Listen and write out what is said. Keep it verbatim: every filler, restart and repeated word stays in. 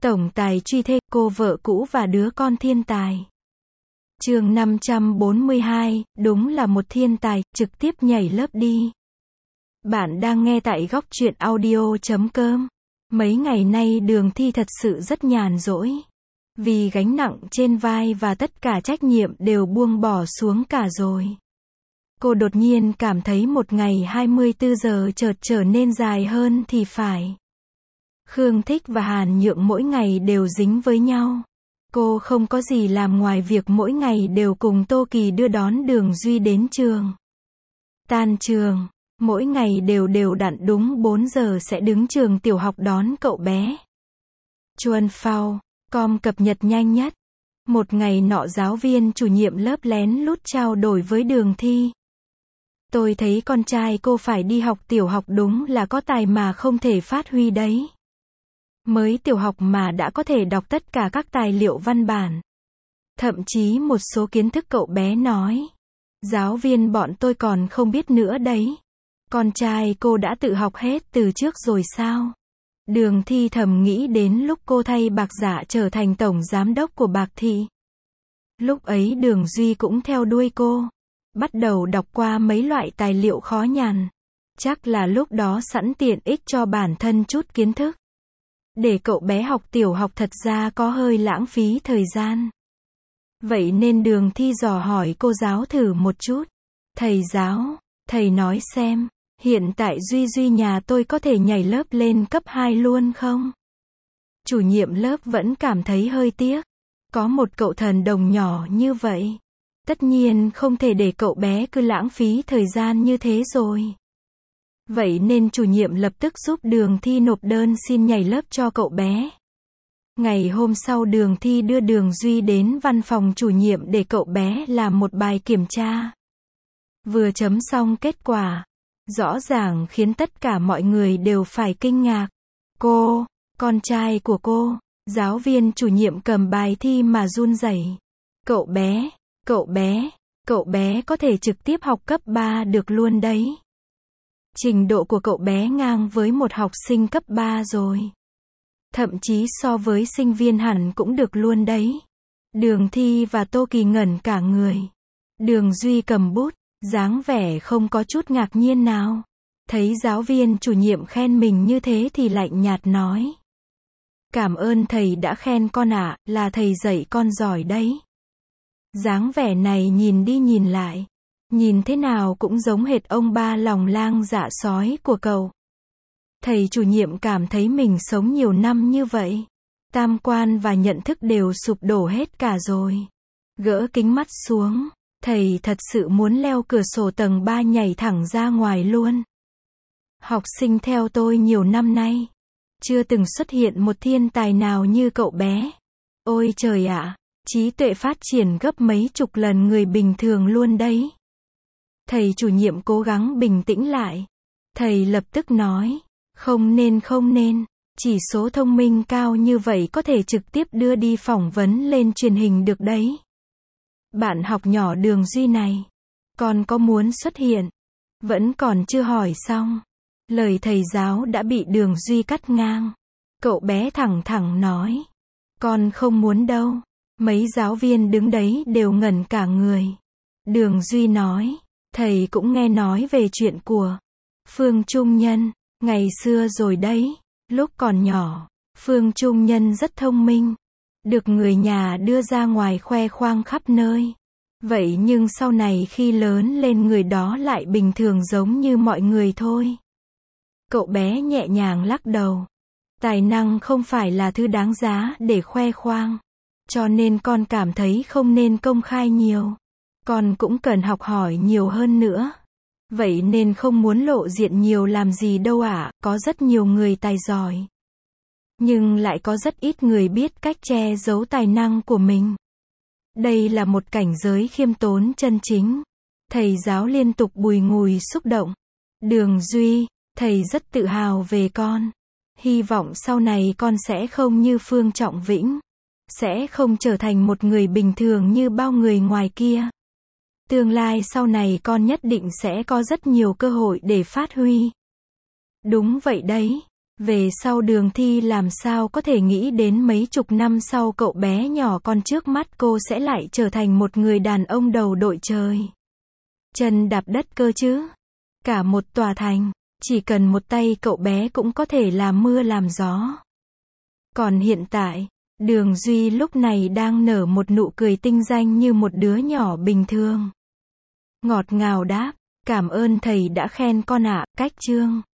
Tổng tài truy thê, cô vợ cũ và đứa con thiên tài. Chương năm trăm bốn mươi hai, đúng là một thiên tài, trực tiếp nhảy lớp đi. Bạn đang nghe tại góc truyện audio chấm com. Mấy ngày nay Đường Thi thật sự rất nhàn rỗi. Vì gánh nặng trên vai và tất cả trách nhiệm đều buông bỏ xuống cả rồi. Cô đột nhiên cảm thấy một ngày hai mươi tư giờ chợt trở nên dài hơn thì phải. Khương Thích và Hàn Nhượng mỗi ngày đều dính với nhau. Cô không có gì làm ngoài việc mỗi ngày đều cùng Tô Kỳ đưa đón Đường Duy đến trường. Tan trường, mỗi ngày đều đều đặn đúng bốn giờ sẽ đứng trường tiểu học đón cậu bé. Chuan Phao, com cập nhật nhanh nhất. Một ngày nọ giáo viên chủ nhiệm lớp lén lút trao đổi với Đường Thi. Tôi thấy con trai cô phải đi học tiểu học đúng là có tài mà không thể phát huy đấy. Mới tiểu học mà đã có thể đọc tất cả các tài liệu văn bản. Thậm chí một số kiến thức cậu bé nói. Giáo viên bọn tôi còn không biết nữa đấy. Con trai cô đã tự học hết từ trước rồi sao? Đường Thi thầm nghĩ đến lúc cô thay Bạc Dạ trở thành tổng giám đốc của Bạc Thị. Lúc ấy Đường Duy cũng theo đuôi cô. Bắt đầu đọc qua mấy loại tài liệu khó nhằn. Chắc là lúc đó sẵn tiện ích cho bản thân chút kiến thức. Để cậu bé học tiểu học thật ra có hơi lãng phí thời gian. Vậy nên Đường Thi dò hỏi cô giáo thử một chút. Thầy giáo, thầy nói xem, hiện tại Duy Duy nhà tôi có thể nhảy lớp lên cấp hai luôn không? Chủ nhiệm lớp vẫn cảm thấy hơi tiếc. Có một cậu thần đồng nhỏ như vậy. Tất nhiên không thể để cậu bé cứ lãng phí thời gian như thế rồi. Vậy nên chủ nhiệm lập tức giúp Đường Thi nộp đơn xin nhảy lớp cho cậu bé. Ngày hôm sau Đường Thi đưa Đường Duy đến văn phòng chủ nhiệm để cậu bé làm một bài kiểm tra. Vừa chấm xong kết quả, rõ ràng khiến tất cả mọi người đều phải kinh ngạc. Cô, con trai của cô, giáo viên chủ nhiệm cầm bài thi mà run rẩy. Cậu bé, cậu bé, cậu bé có thể trực tiếp học cấp ba được luôn đấy. Trình độ của cậu bé ngang với một học sinh cấp ba rồi. Thậm chí so với sinh viên hẳn cũng được luôn đấy. Đường Thi và Tô Kỳ ngẩn cả người. Đường Duy cầm bút, dáng vẻ không có chút ngạc nhiên nào. Thấy giáo viên chủ nhiệm khen mình như thế thì lạnh nhạt nói. Cảm ơn thầy đã khen con ạ, là thầy dạy con giỏi đấy. Dáng vẻ này nhìn đi nhìn lại. Nhìn thế nào cũng giống hệt ông ba lòng lang dạ sói của cậu. Thầy chủ nhiệm cảm thấy mình sống nhiều năm như vậy. Tam quan và nhận thức đều sụp đổ hết cả rồi. Gỡ kính mắt xuống. Thầy thật sự muốn leo cửa sổ tầng ba nhảy thẳng ra ngoài luôn. Học sinh theo tôi nhiều năm nay. Chưa từng xuất hiện một thiên tài nào như cậu bé. Ôi trời ạ, trí tuệ phát triển gấp mấy chục lần người bình thường luôn đấy. Thầy chủ nhiệm cố gắng bình tĩnh lại. Thầy lập tức nói, không nên không nên, chỉ số thông minh cao như vậy có thể trực tiếp đưa đi phỏng vấn lên truyền hình được đấy. Bạn học nhỏ Đường Duy này, con có muốn xuất hiện? Vẫn còn chưa hỏi xong. Lời thầy giáo đã bị Đường Duy cắt ngang. Cậu bé thẳng thẳng nói, con không muốn đâu. Mấy giáo viên đứng đấy đều ngẩn cả người. Đường Duy nói, thầy cũng nghe nói về chuyện của Phương Trung Nhân, ngày xưa rồi đấy. Lúc còn nhỏ, Phương Trung Nhân rất thông minh. Được người nhà đưa ra ngoài khoe khoang khắp nơi. Vậy nhưng sau này khi lớn lên người đó lại bình thường giống như mọi người thôi. Cậu bé nhẹ nhàng lắc đầu. Tài năng không phải là thứ đáng giá để khoe khoang. Cho nên con cảm thấy không nên công khai nhiều. Con cũng cần học hỏi nhiều hơn nữa. Vậy nên không muốn lộ diện nhiều làm gì đâu ạ, có rất nhiều người tài giỏi. Nhưng lại có rất ít người biết cách che giấu tài năng của mình. Đây là một cảnh giới khiêm tốn chân chính. Thầy giáo liên tục bùi ngùi xúc động. Đường Duy, thầy rất tự hào về con. Hy vọng sau này con sẽ không như Phương Trọng Vĩnh. Sẽ không trở thành một người bình thường như bao người ngoài kia. Tương lai sau này con nhất định sẽ có rất nhiều cơ hội để phát huy. Đúng vậy đấy. Về sau Đường Thi làm sao có thể nghĩ đến mấy chục năm sau cậu bé nhỏ con trước mắt cô sẽ lại trở thành một người đàn ông đầu đội trời. Chân đạp đất cơ chứ. Cả một tòa thành, chỉ cần một tay cậu bé cũng có thể làm mưa làm gió. Còn hiện tại, Đường Duy lúc này đang nở một nụ cười tinh danh như một đứa nhỏ bình thường. Ngọt ngào đáp, cảm ơn thầy đã khen con ạ, cách chương.